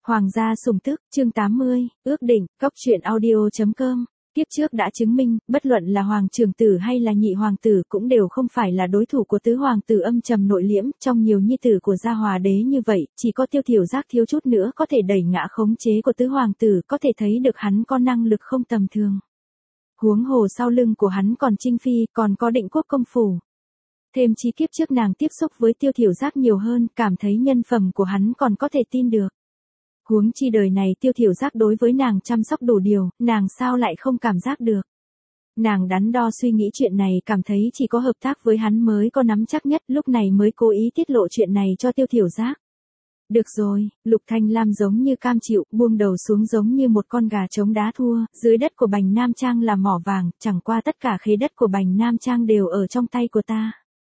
Hoàng gia sủng tức, chương 80, ước định, góc truyện audio.com. Tiếp trước đã chứng minh, bất luận là hoàng trưởng tử hay là nhị hoàng tử cũng đều không phải là đối thủ của tứ hoàng tử âm trầm nội liễm, trong nhiều nhi tử của gia hòa đế như vậy, chỉ có Tiêu Thiểu Giác thiếu chút nữa có thể đẩy ngã khống chế của tứ hoàng tử, có thể thấy được hắn có năng lực không tầm thường. Huống hồ sau lưng của hắn còn Trinh Phi, còn có Định Quốc công phủ. Thêm chi kiếp trước nàng tiếp xúc với Tiêu Thiểu Giác nhiều hơn, cảm thấy nhân phẩm của hắn còn có thể tin được. Huống chi đời này Tiêu Thiểu Giác đối với nàng chăm sóc đủ điều, nàng sao lại không cảm giác được. Nàng đắn đo suy nghĩ chuyện này, cảm thấy chỉ có hợp tác với hắn mới có nắm chắc nhất, lúc này mới cố ý tiết lộ chuyện này cho Tiêu Thiểu Giác. Được rồi, Lục Thanh Lam giống như cam chịu, buông đầu xuống giống như một con gà trống đá thua, dưới đất của Bành Nam Trang là mỏ vàng, chẳng qua tất cả khế đất của Bành Nam Trang đều ở trong tay của ta.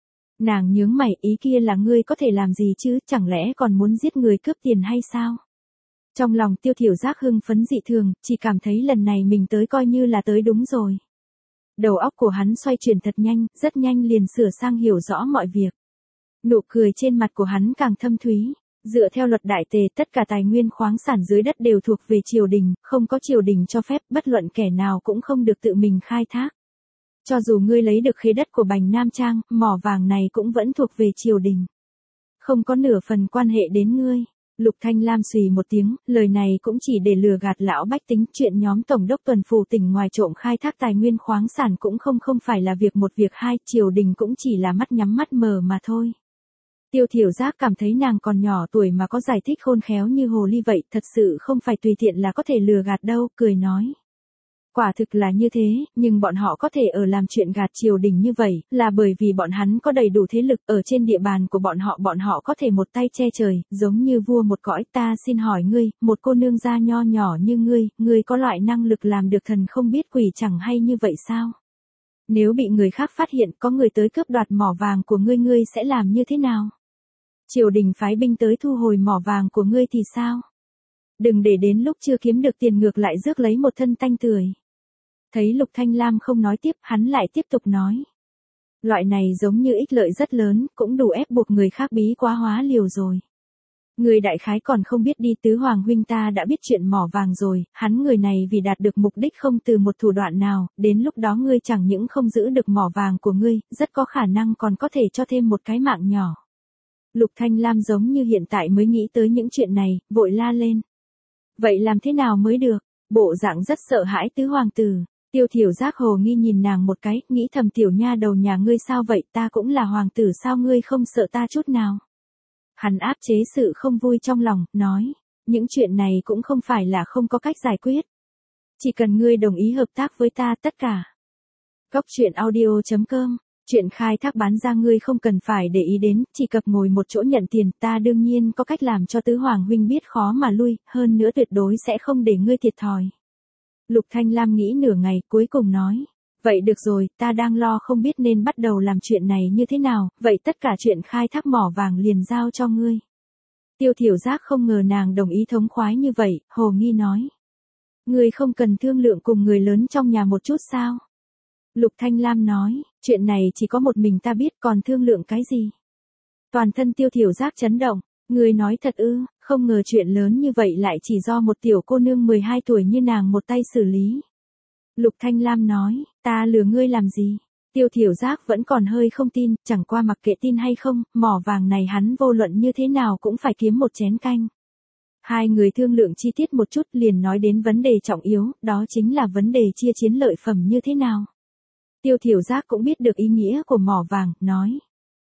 Nàng nhướng mày, ý kia là ngươi có thể làm gì chứ, chẳng lẽ còn muốn giết người cướp tiền hay sao? Trong lòng Tiêu Thiểu Giác hưng phấn dị thường, chỉ cảm thấy lần này mình tới coi như là tới đúng rồi. Đầu óc của hắn xoay chuyển thật nhanh, rất nhanh liền sửa sang hiểu rõ mọi việc. Nụ cười trên mặt của hắn càng thâm thúy. Dựa theo luật đại tề, tất cả tài nguyên khoáng sản dưới đất đều thuộc về triều đình, không có triều đình cho phép, bất luận kẻ nào cũng không được tự mình khai thác. Cho dù ngươi lấy được khế đất của Bành Nam Trang, mỏ vàng này cũng vẫn thuộc về triều đình. Không có nửa phần quan hệ đến ngươi. Lục Thanh Lam xùy một tiếng, lời này cũng chỉ để lừa gạt lão bách tính, chuyện nhóm tổng đốc tuần phủ tỉnh ngoài trộm khai thác tài nguyên khoáng sản cũng không phải là việc một việc hai, triều đình cũng chỉ là mắt nhắm mắt mở mà thôi. Tiêu Thiểu Giác cảm thấy nàng còn nhỏ tuổi mà có giải thích khôn khéo như hồ ly vậy, thật sự không phải tùy tiện là có thể lừa gạt đâu, cười nói. Quả thực là như thế, nhưng bọn họ có thể ở làm chuyện gạt triều đình như vậy, là bởi vì bọn hắn có đầy đủ thế lực, ở trên địa bàn của bọn họ có thể một tay che trời, giống như vua một cõi. Ta xin hỏi ngươi, một cô nương gia nho nhỏ như ngươi có loại năng lực làm được thần không biết quỷ chẳng hay như vậy sao? Nếu bị người khác phát hiện có người tới cướp đoạt mỏ vàng của ngươi sẽ làm như thế nào? Triều đình phái binh tới thu hồi mỏ vàng của ngươi thì sao? Đừng để đến lúc chưa kiếm được tiền ngược lại rước lấy một thân tanh tưởi. Thấy Lục Thanh Lam không nói tiếp, hắn lại tiếp tục nói. Loại này giống như ích lợi rất lớn, cũng đủ ép buộc người khác bí quá hóa liều rồi. Người đại khái còn không biết đi, tứ hoàng huynh ta đã biết chuyện mỏ vàng rồi, hắn người này vì đạt được mục đích không từ một thủ đoạn nào, đến lúc đó ngươi chẳng những không giữ được mỏ vàng của ngươi, rất có khả năng còn có thể cho thêm một cái mạng nhỏ. Lục Thanh Lam giống như hiện tại mới nghĩ tới những chuyện này, vội la lên. Vậy làm thế nào mới được? Bộ dạng rất sợ hãi tứ hoàng tử. Tiêu Thiểu Giác hồ nghi nhìn nàng một cái, nghĩ thầm tiểu nha đầu nhà ngươi sao vậy, ta cũng là hoàng tử sao ngươi không sợ ta chút nào. Hắn áp chế sự không vui trong lòng, nói, những chuyện này cũng không phải là không có cách giải quyết. Chỉ cần ngươi đồng ý hợp tác với ta tất cả. Góc truyện audio.com, chuyện khai thác bán ra ngươi không cần phải để ý đến, chỉ cập ngồi một chỗ nhận tiền, ta đương nhiên có cách làm cho tứ hoàng huynh biết khó mà lui, hơn nữa tuyệt đối sẽ không để ngươi thiệt thòi. Lục Thanh Lam nghĩ nửa ngày, cuối cùng nói, vậy được rồi, ta đang lo không biết nên bắt đầu làm chuyện này như thế nào, vậy tất cả chuyện khai thác mỏ vàng liền giao cho ngươi. Tiêu Thiểu Giác không ngờ nàng đồng ý thống khoái như vậy, hồ nghi nói. Ngươi không cần thương lượng cùng người lớn trong nhà một chút sao? Lục Thanh Lam nói, chuyện này chỉ có một mình ta biết, còn thương lượng cái gì? Toàn thân Tiêu Thiểu Giác chấn động, ngươi nói thật ư? Không ngờ chuyện lớn như vậy lại chỉ do một tiểu cô nương 12 tuổi như nàng một tay xử lý. Lục Thanh Lam nói, ta lừa ngươi làm gì? Tiêu Thiểu Giác vẫn còn hơi không tin, chẳng qua mặc kệ tin hay không, mỏ vàng này hắn vô luận như thế nào cũng phải kiếm một chén canh. Hai người thương lượng chi tiết một chút liền nói đến vấn đề trọng yếu, đó chính là vấn đề chia chiến lợi phẩm như thế nào. Tiêu Thiểu Giác cũng biết được ý nghĩa của mỏ vàng, nói.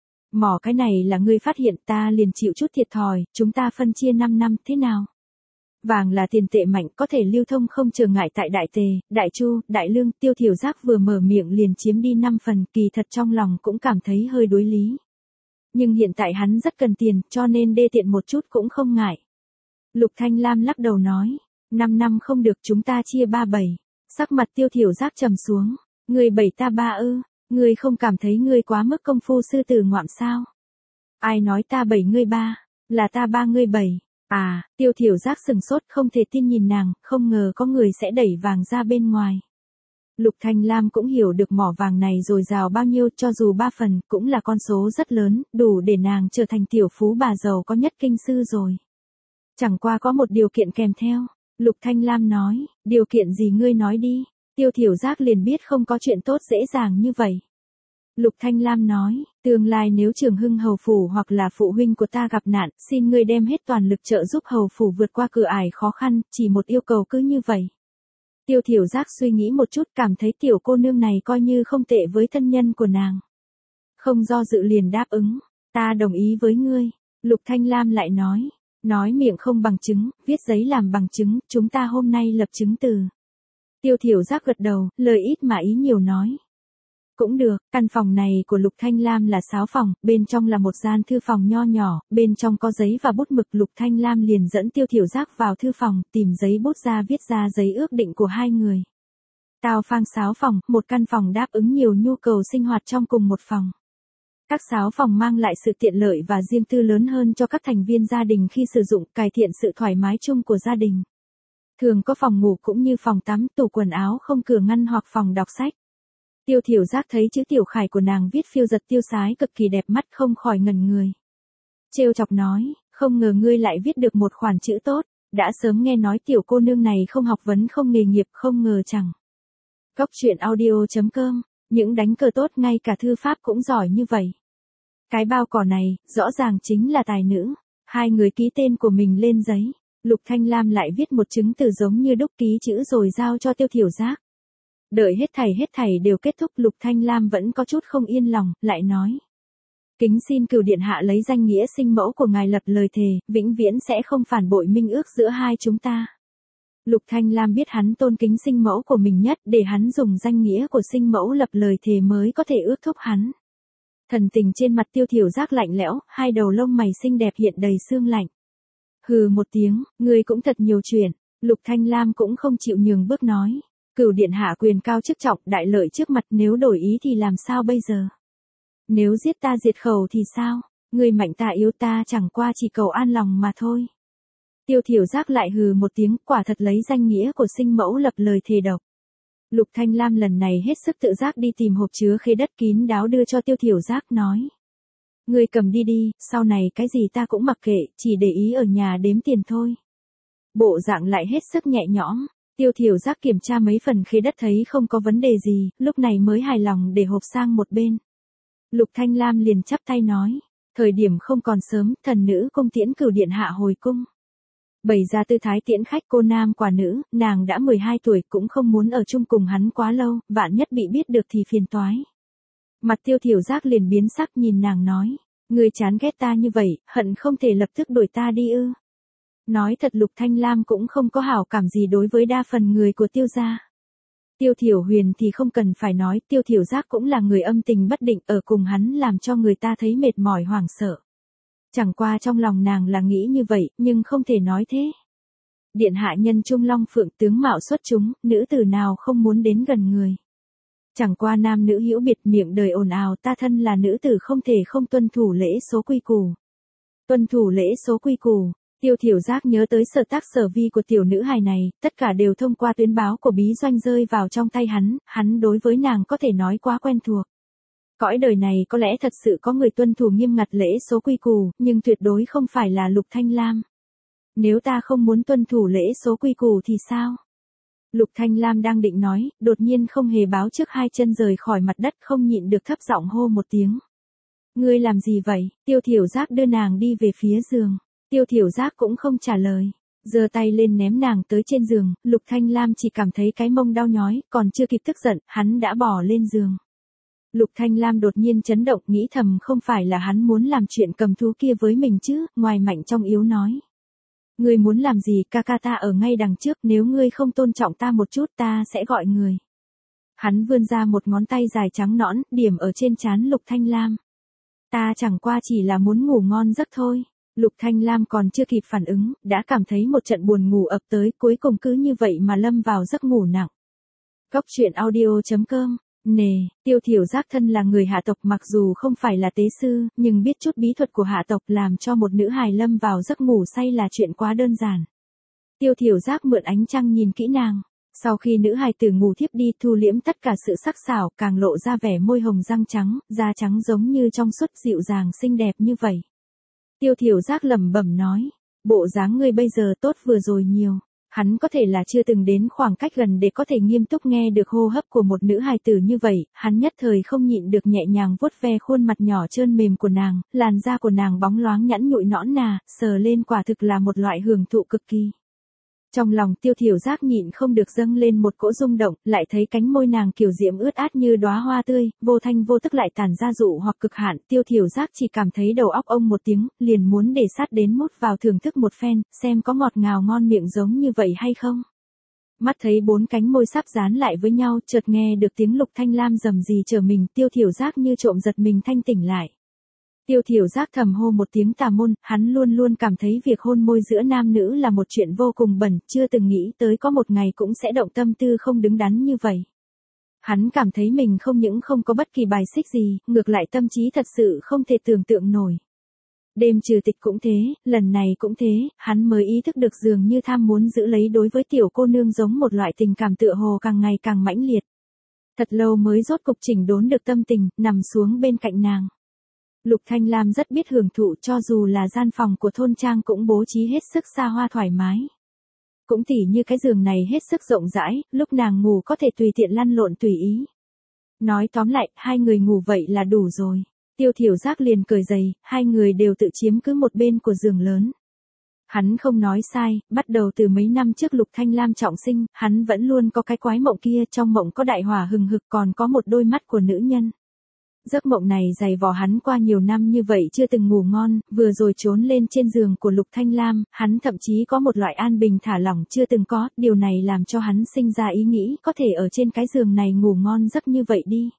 Mỏ cái này là ngươi phát hiện, ta liền chịu chút thiệt thòi, chúng ta phân chia 5 năm, thế nào? Vàng là tiền tệ mạnh, có thể lưu thông không trở ngại tại Đại Tề, Đại Chu, Đại Lương. Tiêu Thiểu Giác vừa mở miệng liền chiếm đi 5 phần, kỳ thật trong lòng cũng cảm thấy hơi đối lý. Nhưng hiện tại hắn rất cần tiền, cho nên đê tiện một chút cũng không ngại. Lục Thanh Lam lắc đầu nói, 5 năm không được, chúng ta chia 3/7. Sắc mặt Tiêu Thiểu Giác trầm xuống, ngươi 7 ta 3 ư? Ngươi không cảm thấy ngươi quá mức công phu sư tử ngoạm sao? Ai nói ta 7 ngươi 3, là ta 3 ngươi 7. À, Tiêu Thiểu Giác sừng sốt không thể tin nhìn nàng, không ngờ có người sẽ đẩy vàng ra bên ngoài. Lục Thanh Lam cũng hiểu được mỏ vàng này dồi dào bao nhiêu, cho dù 3 phần, cũng là con số rất lớn, đủ để nàng trở thành tiểu phú bà giàu có nhất kinh sư rồi. Chẳng qua có một điều kiện kèm theo. Lục Thanh Lam nói, điều kiện gì ngươi nói đi. Tiêu Thiểu Giác liền biết không có chuyện tốt dễ dàng như vậy. Lục Thanh Lam nói, tương lai nếu Trường Hưng hầu phủ hoặc là phụ huynh của ta gặp nạn, xin ngươi đem hết toàn lực trợ giúp hầu phủ vượt qua cửa ải khó khăn, chỉ một yêu cầu cứ như vậy. Tiêu Thiểu Giác suy nghĩ một chút, cảm thấy tiểu cô nương này coi như không tệ với thân nhân của nàng. Không do dự liền đáp ứng, ta đồng ý với ngươi. Lục Thanh Lam lại nói miệng không bằng chứng, viết giấy làm bằng chứng, chúng ta hôm nay lập chứng từ. Tiêu Thiểu Giác gật đầu, lời ít mà ý nhiều nói. Cũng được, căn phòng này của Lục Thanh Lam là 6 phòng, bên trong là một gian thư phòng nho nhỏ, bên trong có giấy và bút mực. Lục Thanh Lam liền dẫn Tiêu Thiểu Giác vào thư phòng, tìm giấy bút ra viết ra giấy ước định của hai người. Tào phang 6 phòng, một căn phòng đáp ứng nhiều nhu cầu sinh hoạt trong cùng một phòng. Các 6 phòng mang lại sự tiện lợi và riêng tư lớn hơn cho các thành viên gia đình khi sử dụng, cải thiện sự thoải mái chung của gia đình. Thường có phòng ngủ cũng như phòng tắm, tủ quần áo không cửa ngăn hoặc phòng đọc sách. Tiêu Thiểu Giác thấy chữ tiểu khải của nàng viết phiêu giật tiêu sái cực kỳ đẹp mắt, không khỏi ngẩn người. Trêu chọc nói, không ngờ ngươi lại viết được một khoản chữ tốt, đã sớm nghe nói tiểu cô nương này không học vấn không nghề nghiệp, không ngờ chẳng. Góc truyện audio.com, những đánh cờ tốt ngay cả thư pháp cũng giỏi như vậy. Cái bao cỏ này, rõ ràng chính là tài nữ. Hai người ký tên của mình lên giấy. Lục Thanh Lam lại viết một chứng từ giống như đúc ký chữ rồi giao cho Tiêu Thiểu Giác. Đợi hết thảy đều kết thúc, Lục Thanh Lam vẫn có chút không yên lòng, lại nói. Kính xin cửu điện hạ lấy danh nghĩa sinh mẫu của ngài lập lời thề, vĩnh viễn sẽ không phản bội minh ước giữa hai chúng ta. Lục Thanh Lam biết hắn tôn kính sinh mẫu của mình nhất, để hắn dùng danh nghĩa của sinh mẫu lập lời thề mới có thể ước thúc hắn. Thần tình trên mặt Tiêu Thiểu Giác lạnh lẽo, hai đầu lông mày xinh đẹp hiện đầy sương lạnh. Hừ một tiếng, ngươi cũng thật nhiều chuyện. Lục Thanh Lam cũng không chịu nhường bước nói. Cửu điện hạ quyền cao chức trọng, đại lợi trước mặt, nếu đổi ý thì làm sao bây giờ? Nếu giết ta diệt khẩu thì sao? Ngươi mạnh ta yếu, ta chẳng qua chỉ cầu an lòng mà thôi. Tiêu Thiểu Giác lại hừ một tiếng, quả thật lấy danh nghĩa của sinh mẫu lập lời thề độc. Lục Thanh Lam lần này hết sức tự giác đi tìm hộp chứa khế đất kín đáo đưa cho Tiêu Thiểu Giác, nói. Ngươi cầm đi đi, sau này cái gì ta cũng mặc kệ, chỉ để ý ở nhà đếm tiền thôi. Bộ dạng lại hết sức nhẹ nhõm. Tiêu Thiểu Giác kiểm tra mấy phần khế đất thấy không có vấn đề gì, lúc này mới hài lòng để hộp sang một bên. Lục Thanh Lam liền chắp tay nói, thời điểm không còn sớm, thần nữ cung tiễn cửu điện hạ hồi cung. Bày ra tư thái tiễn khách cô nam quả nữ, nàng đã 12 tuổi cũng không muốn ở chung cùng hắn quá lâu, vạn nhất bị biết được thì phiền toái. Mặt Tiêu Thiểu Giác liền biến sắc nhìn nàng nói, ngươi chán ghét ta như vậy, hận không thể lập tức đuổi ta đi ư. Nói thật Lục Thanh Lam cũng không có hảo cảm gì đối với đa phần người của Tiêu gia. Tiêu Thiểu Huyền thì không cần phải nói, Tiêu Thiểu Giác cũng là người âm tình bất định, ở cùng hắn làm cho người ta thấy mệt mỏi hoảng sợ. Chẳng qua trong lòng nàng là nghĩ như vậy, nhưng không thể nói thế. Điện hạ nhân trung long phượng, tướng mạo xuất chúng, nữ tử nào không muốn đến gần người. Chẳng qua nam nữ hữu biệt, miệng đời ồn ào, ta thân là nữ tử không thể không tuân thủ lễ số quy củ. Tuân thủ lễ số quy củ. Tiêu Thiểu Giác nhớ tới sở tác sở vi của tiểu nữ hài này, tất cả đều thông qua tuyến báo của bí doanh rơi vào trong tay hắn đối với nàng có thể nói quá quen thuộc. Cõi đời này có lẽ thật sự có người tuân thủ nghiêm ngặt lễ số quy củ, nhưng tuyệt đối không phải là Lục Thanh Lam. Nếu ta không muốn tuân thủ lễ số quy củ thì sao? Lục Thanh Lam đang định nói, đột nhiên không hề báo trước hai chân rời khỏi mặt đất, không nhịn được thấp giọng hô một tiếng. Ngươi làm gì vậy? Tiêu Thiểu Giác đưa nàng đi về phía giường. Tiêu Thiểu Giác cũng không trả lời, giơ tay lên ném nàng tới trên giường. Lục Thanh Lam chỉ cảm thấy cái mông đau nhói, còn chưa kịp tức giận, hắn đã bỏ lên giường. Lục Thanh Lam đột nhiên chấn động, nghĩ thầm không phải là hắn muốn làm chuyện cầm thú kia với mình chứ, ngoài mạnh trong yếu nói. Ngươi muốn làm gì, ca ca ta ở ngay đằng trước, nếu ngươi không tôn trọng ta một chút ta sẽ gọi người. Hắn vươn ra một ngón tay dài trắng nõn, điểm ở trên trán Lục Thanh Lam. Ta chẳng qua chỉ là muốn ngủ ngon giấc thôi. Lục Thanh Lam còn chưa kịp phản ứng, đã cảm thấy một trận buồn ngủ ập tới, cuối cùng cứ như vậy mà lâm vào giấc ngủ nặng. Góc truyện audio.com. Nè, Tiêu Thiểu Giác thân là người hạ tộc, mặc dù không phải là tế sư, nhưng biết chút bí thuật của hạ tộc, làm cho một nữ hài lâm vào giấc ngủ say là chuyện quá đơn giản. Tiêu Thiểu Giác mượn ánh trăng nhìn kỹ nàng. Sau khi nữ hài tử ngủ thiếp đi, thu liễm tất cả sự sắc sảo, càng lộ ra vẻ môi hồng răng trắng, da trắng giống như trong suốt, dịu dàng xinh đẹp như vậy. Tiêu Thiểu Giác lẩm bẩm nói, Bộ dáng ngươi bây giờ tốt vừa rồi nhiều. Hắn có thể là chưa từng đến khoảng cách gần để có thể nghiêm túc nghe được hô hấp của một nữ hài tử như vậy, hắn nhất thời không nhịn được nhẹ nhàng vuốt ve khuôn mặt nhỏ trơn mềm của nàng, làn da của nàng bóng loáng nhẵn nhụi nõn nà, sờ lên quả thực là một loại hưởng thụ cực kỳ. Trong lòng Tiêu Thiểu Giác nhịn không được dâng lên một cỗ rung động, lại thấy cánh môi nàng kiều diễm ướt át như đóa hoa tươi, vô thanh vô tức lại tản ra dụ hoặc cực hạn, Tiêu Thiểu Giác chỉ cảm thấy đầu óc ông một tiếng, liền muốn để sát đến mút vào thưởng thức một phen, xem có ngọt ngào ngon miệng giống như vậy hay không. Mắt thấy bốn cánh môi sắp dán lại với nhau, chợt nghe được tiếng Lục Thanh Lam rầm rì trở mình, Tiêu Thiểu Giác như trộm giật mình thanh tỉnh lại. Tiêu Thiểu Giác thầm hô một tiếng tà môn, hắn luôn luôn cảm thấy việc hôn môi giữa nam nữ là một chuyện vô cùng bẩn, chưa từng nghĩ tới có một ngày cũng sẽ động tâm tư không đứng đắn như vậy. Hắn cảm thấy mình không những không có bất kỳ bài xích gì, ngược lại tâm trí thật sự không thể tưởng tượng nổi. Đêm trừ tịch cũng thế, lần này cũng thế, hắn mới ý thức được dường như tham muốn giữ lấy đối với tiểu cô nương giống một loại tình cảm tựa hồ càng ngày càng mãnh liệt. Thật lâu mới rốt cục chỉnh đốn được tâm tình, nằm xuống bên cạnh nàng. Lục Thanh Lam rất biết hưởng thụ, cho dù là gian phòng của thôn trang cũng bố trí hết sức xa hoa thoải mái. Cũng tỉ như cái giường này hết sức rộng rãi, lúc nàng ngủ có thể tùy tiện lăn lộn tùy ý. Nói tóm lại, hai người ngủ vậy là đủ rồi. Tiêu Thiểu Giác liền cởi giày, hai người đều tự chiếm cứ một bên của giường lớn. Hắn không nói sai, bắt đầu từ mấy năm trước Lục Thanh Lam trọng sinh, hắn vẫn luôn có cái quái mộng kia, trong mộng có đại hỏa hừng hực còn có một đôi mắt của nữ nhân. Giấc mộng này dày vò hắn qua nhiều năm như vậy chưa từng ngủ ngon, vừa rồi trốn lên trên giường của Lục Thanh Lam, hắn thậm chí có một loại an bình thả lỏng chưa từng có, điều này làm cho hắn sinh ra ý nghĩ có thể ở trên cái giường này ngủ ngon giấc như vậy đi.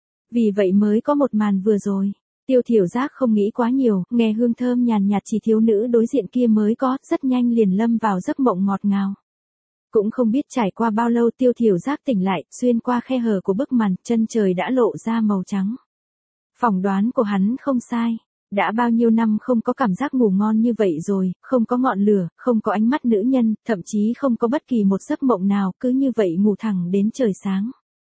Vì vậy mới có một màn vừa rồi. Tiêu Thiểu Giác không nghĩ quá nhiều, nghe hương thơm nhàn nhạt chỉ thiếu nữ đối diện kia mới có, rất nhanh liền lâm vào giấc mộng ngọt ngào. Cũng không biết trải qua bao lâu Tiêu Thiểu Giác tỉnh lại, xuyên qua khe hở của bức màn, chân trời đã lộ ra màu trắng. Phỏng đoán của hắn không sai. Đã bao nhiêu năm không có cảm giác ngủ ngon như vậy rồi, không có ngọn lửa, không có ánh mắt nữ nhân, thậm chí không có bất kỳ một giấc mộng nào, cứ như vậy ngủ thẳng đến trời sáng.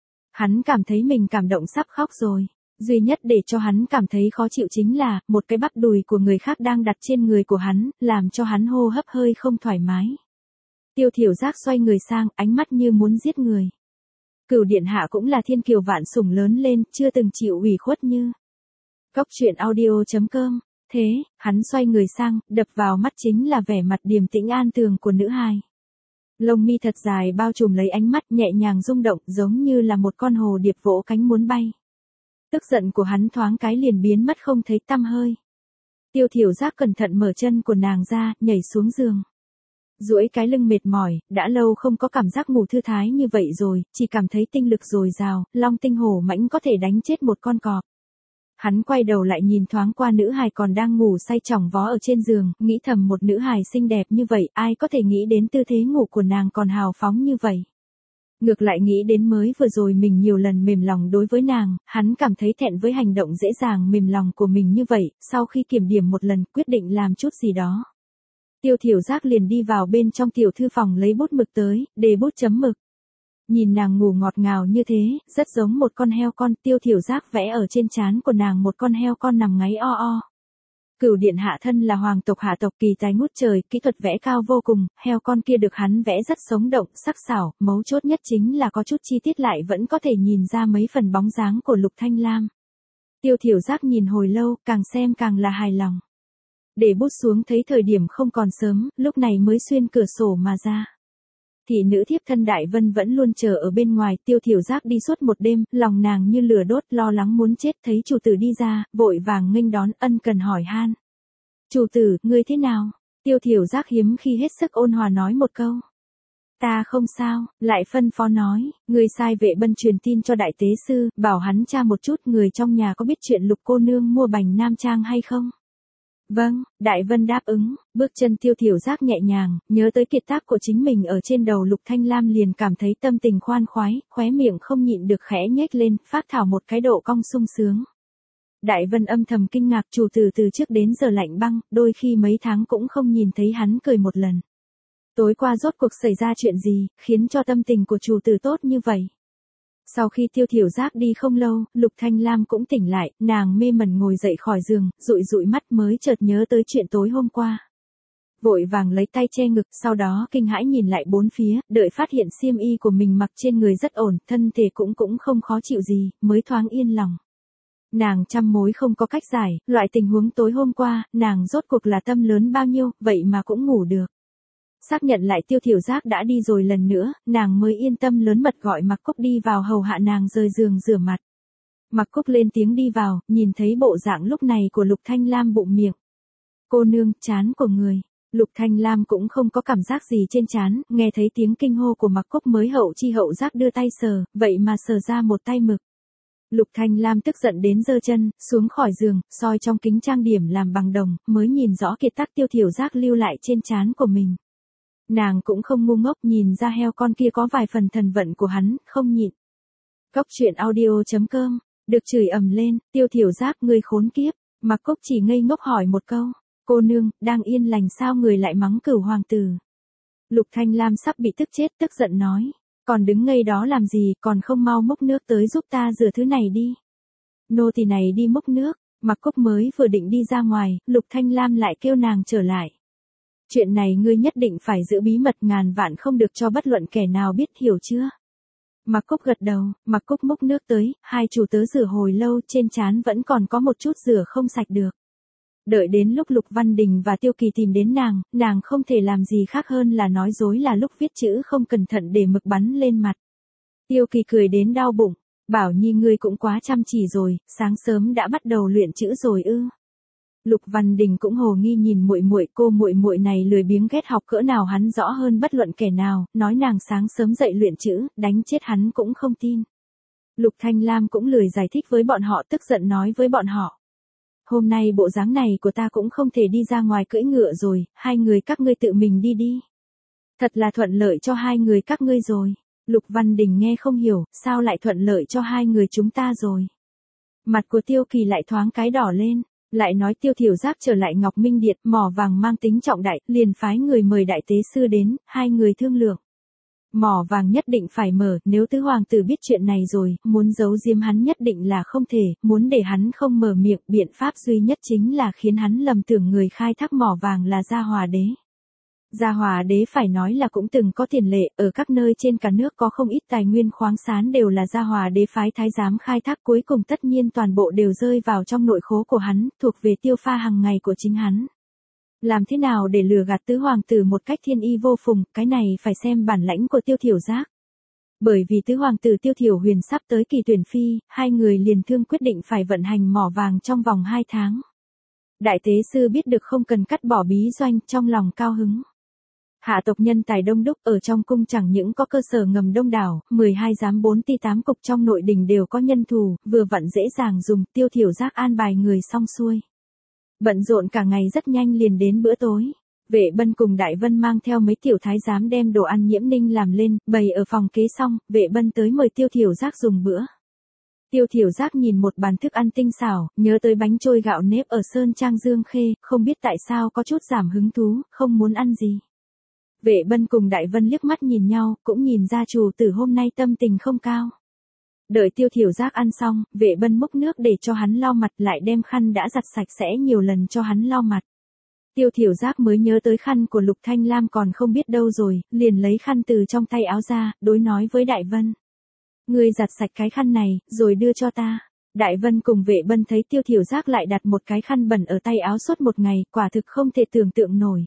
Hắn cảm thấy mình cảm động sắp khóc rồi. Duy nhất để cho hắn cảm thấy khó chịu chính là, một cái bắp đùi của người khác đang đặt trên người của hắn, làm cho hắn hô hấp hơi không thoải mái. Tiêu Thiểu Giác xoay người sang, ánh mắt như muốn giết người. Cửu điện hạ cũng là thiên kiều vạn sủng lớn lên, chưa từng chịu ủy khuất như. Cóc truyện audio.com. Thế, hắn xoay người sang, đập vào mắt chính là vẻ mặt điềm tĩnh an tường của nữ hài. Lông mi thật dài bao trùm lấy ánh mắt nhẹ nhàng rung động, giống như là một con hồ điệp vỗ cánh muốn bay. Tức giận của hắn thoáng cái liền biến mất không thấy tăm hơi. Tiêu Thiểu Giác cẩn thận mở chân của nàng ra, nhảy xuống giường. Duỗi cái lưng mệt mỏi, đã lâu không có cảm giác ngủ thư thái như vậy rồi, chỉ cảm thấy tinh lực dồi dào, long tinh hổ mãnh có thể đánh chết một con cọp. Hắn quay đầu lại nhìn thoáng qua nữ hài còn đang ngủ say chỏng vó ở trên giường, nghĩ thầm một nữ hài xinh đẹp như vậy, ai có thể nghĩ đến tư thế ngủ của nàng còn hào phóng như vậy. Ngược lại nghĩ đến mới vừa rồi mình nhiều lần mềm lòng đối với nàng, hắn cảm thấy thẹn với hành động dễ dàng mềm lòng của mình như vậy, sau khi kiểm điểm một lần quyết định làm chút gì đó. Tiêu Thiểu Giác liền đi vào bên trong tiểu thư phòng lấy bút mực tới, để bút chấm mực. Nhìn nàng ngủ ngọt ngào như thế, rất giống một con heo con, Tiêu Thiểu Giác vẽ ở trên trán của nàng một con heo con nằm ngáy o o. Cửu điện hạ thân là hoàng tộc hạ tộc kỳ tài ngút trời, kỹ thuật vẽ cao vô cùng, heo con kia được hắn vẽ rất sống động, sắc sảo, mấu chốt nhất chính là có chút chi tiết lại vẫn có thể nhìn ra mấy phần bóng dáng của Lục Thanh Lam. Tiêu Thiểu Giác nhìn hồi lâu, càng xem càng là hài lòng. Để bút xuống thấy thời điểm không còn sớm, lúc này mới xuyên cửa sổ mà ra. Thị nữ thiếp thân Đại Vân vẫn luôn chờ ở bên ngoài, Tiêu Thiểu Giác đi suốt một đêm, lòng nàng như lửa đốt, lo lắng muốn chết, thấy chủ tử đi ra, vội vàng nghênh đón, ân cần hỏi han. Chủ tử, ngươi thế nào? Tiêu Thiểu Giác hiếm khi hết sức ôn hòa nói một câu. Ta không sao, lại phân phó nói, người sai vệ bân truyền tin cho đại tế sư, bảo hắn tra một chút người trong nhà có biết chuyện Lục cô nương mua bành nam trang hay không? Vâng, Đại Vân đáp ứng, bước chân Tiêu Thiểu Giác nhẹ nhàng, nhớ tới kiệt tác của chính mình ở trên đầu Lục Thanh Lam liền cảm thấy tâm tình khoan khoái, khóe miệng không nhịn được khẽ nhếch lên, phát thảo một cái độ cong sung sướng. Đại Vân âm thầm kinh ngạc, chủ tử từ trước đến giờ lạnh băng, đôi khi mấy tháng cũng không nhìn thấy hắn cười một lần. Tối qua rốt cuộc xảy ra chuyện gì, khiến cho tâm tình của chủ tử tốt như vậy? Sau khi Tiêu Thiểu Giác đi không lâu, Lục Thanh Lam cũng tỉnh lại, nàng mê mẩn ngồi dậy khỏi giường, dụi dụi mắt mới chợt nhớ tới chuyện tối hôm qua. Vội vàng lấy tay che ngực, sau đó kinh hãi nhìn lại bốn phía, đợi phát hiện xiêm y của mình mặc trên người rất ổn, thân thể cũng không khó chịu gì, mới thoáng yên lòng. Nàng trăm mối không có cách giải, loại tình huống tối hôm qua, nàng rốt cuộc là tâm lớn bao nhiêu, vậy mà cũng ngủ được. Xác nhận lại Tiêu Thiểu Giác đã đi rồi lần nữa, nàng mới yên tâm lớn mật gọi Mạc Cúc đi vào hầu hạ nàng rời giường rửa mặt. Mạc Cúc lên tiếng đi vào, nhìn thấy bộ dạng lúc này của Lục Thanh Lam bụng miệng. Cô nương, trán của người. Lục Thanh Lam cũng không có cảm giác gì trên trán, nghe thấy tiếng kinh hô của Mạc Cúc mới hậu chi hậu giác đưa tay sờ, vậy mà sờ ra một tay mực. Lục Thanh Lam tức giận đến giơ chân, xuống khỏi giường, soi trong kính trang điểm làm bằng đồng, mới nhìn rõ kiệt tác Tiêu Thiểu Giác lưu lại trên trán của mình. Nàng cũng không ngu ngốc, nhìn ra heo con kia có vài phần thần vận của hắn, không nhịn. Cốc truyện audio.com, được chửi ầm lên, Tiêu Thiểu Giác ngươi khốn kiếp, Mạc Cúc chỉ ngây ngốc hỏi một câu, cô nương, đang yên lành sao người lại mắng Cửu hoàng tử. Lục Thanh Lam sắp bị tức chết, tức giận nói, còn đứng ngây đó làm gì, còn không mau múc nước tới giúp ta rửa thứ này đi. Nô tỳ này đi múc nước, Mạc Cúc mới vừa định đi ra ngoài, Lục Thanh Lam lại kêu nàng trở lại. Chuyện này ngươi nhất định phải giữ bí mật, ngàn vạn không được cho bất luận kẻ nào biết, hiểu chưa? Mạc Cúc gật đầu, Mạc Cúc múc nước tới, hai chủ tớ rửa hồi lâu, trên trán vẫn còn có một chút rửa không sạch được. Đợi đến lúc Lục Văn Đình và Tiêu Kỳ tìm đến nàng không thể làm gì khác hơn là nói dối là lúc viết chữ không cẩn thận để mực bắn lên mặt. Tiêu Kỳ cười đến đau bụng, bảo Nhi ngươi cũng quá chăm chỉ rồi, sáng sớm đã bắt đầu luyện chữ rồi ư? Lục Văn Đình cũng hồ nghi nhìn muội muội, cô muội muội này lười biếng ghét học cỡ nào hắn rõ hơn bất luận kẻ nào, nói nàng sáng sớm dậy luyện chữ, đánh chết hắn cũng không tin. Lục Thanh Lam cũng lười giải thích với bọn họ, tức giận nói với bọn họ. Hôm nay bộ dáng này của ta cũng không thể đi ra ngoài cưỡi ngựa rồi, hai người các ngươi tự mình đi đi. Thật là thuận lợi cho hai người các ngươi rồi. Lục Văn Đình nghe không hiểu, sao lại thuận lợi cho hai người chúng ta rồi. Mặt của Tiêu Kỳ lại thoáng cái đỏ lên, lại nói Tiêu Thiểu Giác trở lại Ngọc Minh Điện, mỏ vàng mang tính trọng đại, liền phái người mời đại tế sư đến, hai người thương lượng. Mỏ vàng nhất định phải mở, nếu tứ hoàng tử biết chuyện này rồi, muốn giấu giếm hắn nhất định là không thể, muốn để hắn không mở miệng, biện pháp duy nhất chính là khiến hắn lầm tưởng người khai thác mỏ vàng là Gia Hòa Đế. Gia Hòa Đế phải nói là cũng từng có tiền lệ, ở các nơi trên cả nước có không ít tài nguyên khoáng sản đều là Gia Hòa Đế phái thái giám khai thác, cuối cùng tất nhiên toàn bộ đều rơi vào trong nội khố của hắn, thuộc về tiêu pha hàng ngày của chính hắn. Làm thế nào để lừa gạt tứ hoàng tử một cách thiên y vô phùng, cái này phải xem bản lãnh của Tiêu Thiểu Giác. Bởi vì tứ hoàng tử Tiêu Thiểu Huyền sắp tới kỳ tuyển phi, hai người liền thương quyết định phải vận hành mỏ vàng trong vòng 2 tháng. Đại tế sư biết được không cần cắt bỏ bí doanh, trong lòng cao hứng. Hạ tộc nhân tài đông đúc, ở trong cung chẳng những có cơ sở ngầm đông đảo, 12 giám 4 ti 8 cục trong nội đình đều có nhân thủ, vừa vặn dễ dàng dùng, Tiêu Thiểu Giác an bài người xong xuôi. Bận rộn cả ngày rất nhanh liền đến bữa tối. Vệ Bân cùng Đại Vân mang theo mấy tiểu thái giám đem đồ ăn Nhiễm Ninh làm lên, bày ở phòng kế xong, Vệ Bân tới mời Tiêu Thiểu Giác dùng bữa. Tiêu Thiểu Giác nhìn một bàn thức ăn tinh xảo, nhớ tới bánh trôi gạo nếp ở Sơn Trang Dương Khê, không biết tại sao có chút giảm hứng thú, không muốn ăn gì. Vệ Bân cùng Đại Vân liếc mắt nhìn nhau, cũng nhìn ra chủ tử hôm nay tâm tình không cao. Đợi Tiêu Thiểu Giác ăn xong, Vệ Bân múc nước để cho hắn lau mặt, lại đem khăn đã giặt sạch sẽ nhiều lần cho hắn lau mặt. Tiêu Thiểu Giác mới nhớ tới khăn của Lục Thanh Lam còn không biết đâu rồi, liền lấy khăn từ trong tay áo ra, đối nói với Đại Vân. Ngươi giặt sạch cái khăn này, rồi đưa cho ta. Đại Vân cùng Vệ Bân thấy Tiêu Thiểu Giác lại đặt một cái khăn bẩn ở tay áo suốt một ngày, quả thực không thể tưởng tượng nổi.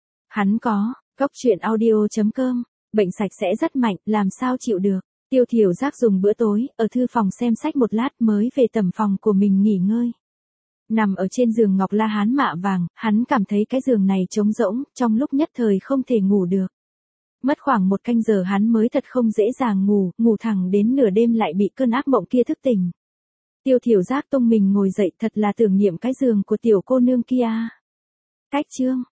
Hắn có, cốc truyện audio.com, bệnh sạch sẽ rất mạnh, làm sao chịu được. Tiêu Thiểu Giác dùng bữa tối, ở thư phòng xem sách một lát mới về tầm phòng của mình nghỉ ngơi. Nằm ở trên giường ngọc la hán mạ vàng, hắn cảm thấy cái giường này trống rỗng, trong lúc nhất thời không thể ngủ được. Mất khoảng 1 canh giờ hắn mới thật không dễ dàng ngủ thẳng đến nửa đêm lại bị cơn ác mộng kia thức tỉnh. Tiêu Thiểu Giác tung mình ngồi dậy, thật là tưởng niệm cái giường của tiểu cô nương kia. Cách chương